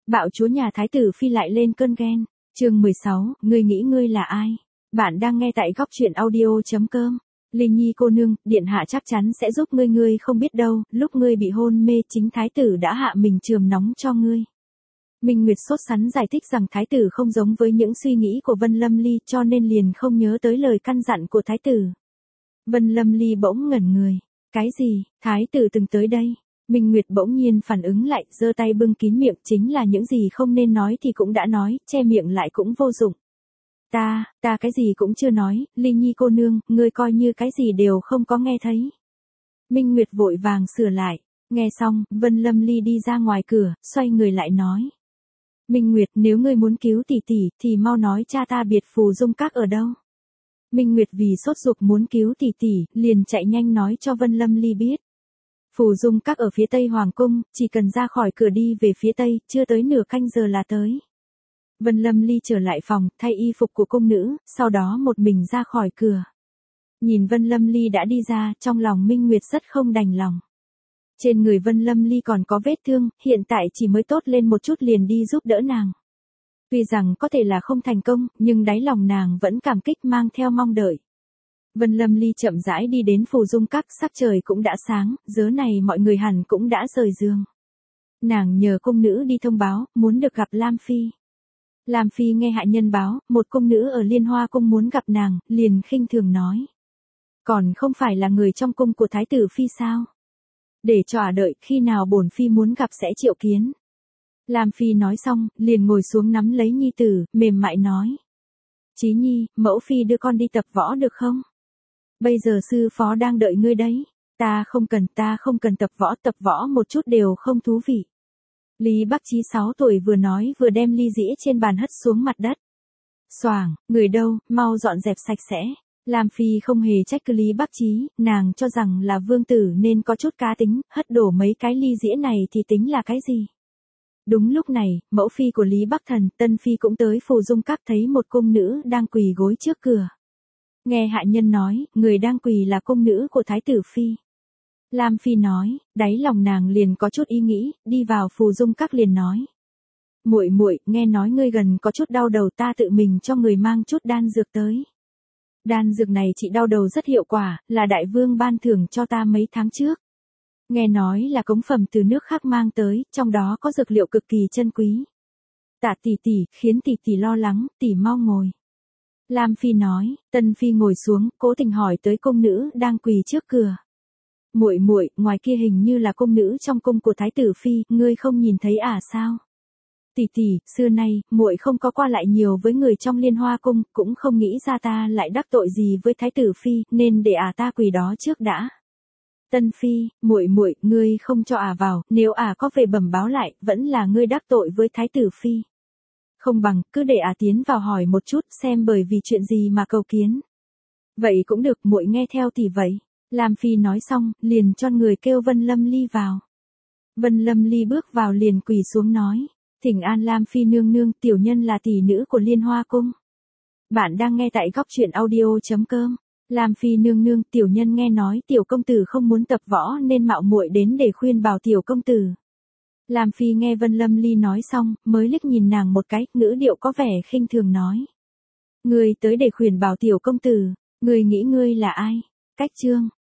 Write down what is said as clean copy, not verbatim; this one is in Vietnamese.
Bạo chúa nhà Thái tử Phi lại lên cơn ghen. Chương 16, ngươi nghĩ ngươi là ai? Bạn đang nghe tại góc truyện audio.com. Linh Nhi cô nương, điện hạ chắc chắn sẽ giúp ngươi, ngươi không biết đâu, lúc ngươi bị hôn mê chính thái tử đã hạ mình chườm nóng cho ngươi. Minh Nguyệt sốt sắng giải thích rằng thái tử không giống với những suy nghĩ của Vân Lâm Ly cho nên liền không nhớ tới lời căn dặn của thái tử. Vân Lâm Ly bỗng ngẩn người. Cái gì, thái tử từng tới đây? Minh Nguyệt bỗng nhiên phản ứng lại, giơ tay bưng kín miệng, chính là những gì không nên nói thì cũng đã nói, che miệng lại cũng vô dụng. Ta cái gì cũng chưa nói, Linh Nhi cô nương, ngươi coi như cái gì đều không có nghe thấy. Minh Nguyệt vội vàng sửa lại, nghe xong, Vân Lâm Ly đi ra ngoài cửa, xoay người lại nói. Minh Nguyệt, nếu ngươi muốn cứu tỷ tỷ, thì mau nói cha ta biệt phù dung các ở đâu. Minh Nguyệt vì sốt ruột muốn cứu tỷ tỷ, liền chạy nhanh nói cho Vân Lâm Ly biết. Phù dung các ở phía tây hoàng cung, chỉ cần ra khỏi cửa đi về phía tây, chưa tới nửa canh giờ là tới. Vân Lâm Ly trở lại phòng, thay y phục của cung nữ, sau đó một mình ra khỏi cửa. Nhìn Vân Lâm Ly đã đi ra, trong lòng Minh Nguyệt rất không đành lòng. Trên người Vân Lâm Ly còn có vết thương, hiện tại chỉ mới tốt lên một chút liền đi giúp đỡ nàng. Tuy rằng có thể là không thành công, nhưng đáy lòng nàng vẫn cảm kích mang theo mong đợi. Vân Lâm Ly chậm rãi đi đến phù dung các, sắc trời cũng đã sáng, giờ này mọi người hẳn cũng đã rời giường. Nàng nhờ cung nữ đi thông báo, muốn được gặp Lam Phi. Lam Phi nghe hạ nhân báo, một cung nữ ở Liên Hoa cung muốn gặp nàng, liền khinh thường nói. Còn không phải là người trong cung của Thái tử Phi sao? Để cho ả đợi, khi nào bổn Phi muốn gặp sẽ triệu kiến. Lam Phi nói xong, liền ngồi xuống nắm lấy nhi tử, mềm mại nói. Chí Nhi, mẫu Phi đưa con đi tập võ được không? Bây giờ sư phó đang đợi ngươi đấy. Ta không cần tập võ một chút đều không thú vị. Lý Bắc Chí 6 tuổi vừa nói vừa đem ly dĩa trên bàn hất xuống mặt đất. Xoàng, người đâu, mau dọn dẹp sạch sẽ. Lam Phi không hề trách cứ Lý Bắc Chí, nàng cho rằng là vương tử nên có chút cá tính, hất đổ mấy cái ly dĩa này thì tính là cái gì. Đúng lúc này, mẫu phi của Lý Bắc Thần, Tân Phi cũng tới phù dung các thấy một cung nữ đang quỳ gối trước cửa. Nghe hạ nhân nói, người đang quỳ là cung nữ của Thái tử Phi. Lam Phi nói, đáy lòng nàng liền có chút ý nghĩ, đi vào phù dung các liền nói. Muội muội, nghe nói ngươi gần có chút đau đầu, ta tự mình cho người mang chút đan dược tới. Đan dược này trị đau đầu rất hiệu quả, là đại vương ban thưởng cho ta mấy tháng trước. Nghe nói là cống phẩm từ nước khác mang tới, trong đó có dược liệu cực kỳ chân quý. Tạ tỷ tỷ, khiến tỷ tỷ lo lắng, tỷ mau ngồi. Lam Phi nói, Tân Phi ngồi xuống, cố tình hỏi tới cung nữ đang quỳ trước cửa. Muội muội, ngoài kia hình như là cung nữ trong cung của Thái tử Phi, ngươi không nhìn thấy à sao? Tỷ tỷ, xưa nay, muội không có qua lại nhiều với người trong Liên Hoa cung, cũng không nghĩ ra ta lại đắc tội gì với Thái tử Phi, nên để ta quỳ đó trước đã. Tân Phi, muội muội, ngươi không cho vào, nếu có về bẩm báo lại, vẫn là ngươi đắc tội với Thái tử Phi. Không bằng, cứ để tiến vào hỏi một chút, xem bởi vì chuyện gì mà cầu kiến. Vậy cũng được, muội nghe theo tỷ vậy. Lam Phi nói xong, liền cho người kêu Vân Lâm Ly vào. Vân Lâm Ly bước vào liền quỳ xuống nói. Thỉnh an Lam Phi nương nương, tiểu nhân là tỷ nữ của Liên Hoa cung. Bạn đang nghe tại góc truyện audio.com. Lam Phi nương nương, tiểu nhân nghe nói tiểu công tử không muốn tập võ nên mạo muội đến để khuyên bảo tiểu công tử. Lam Phi nghe Vân Lâm Ly nói xong, mới liếc nhìn nàng một cái, ngữ điệu có vẻ khinh thường nói. Ngươi tới để khuyên bảo tiểu công tử, ngươi nghĩ ngươi là ai? Cách chương.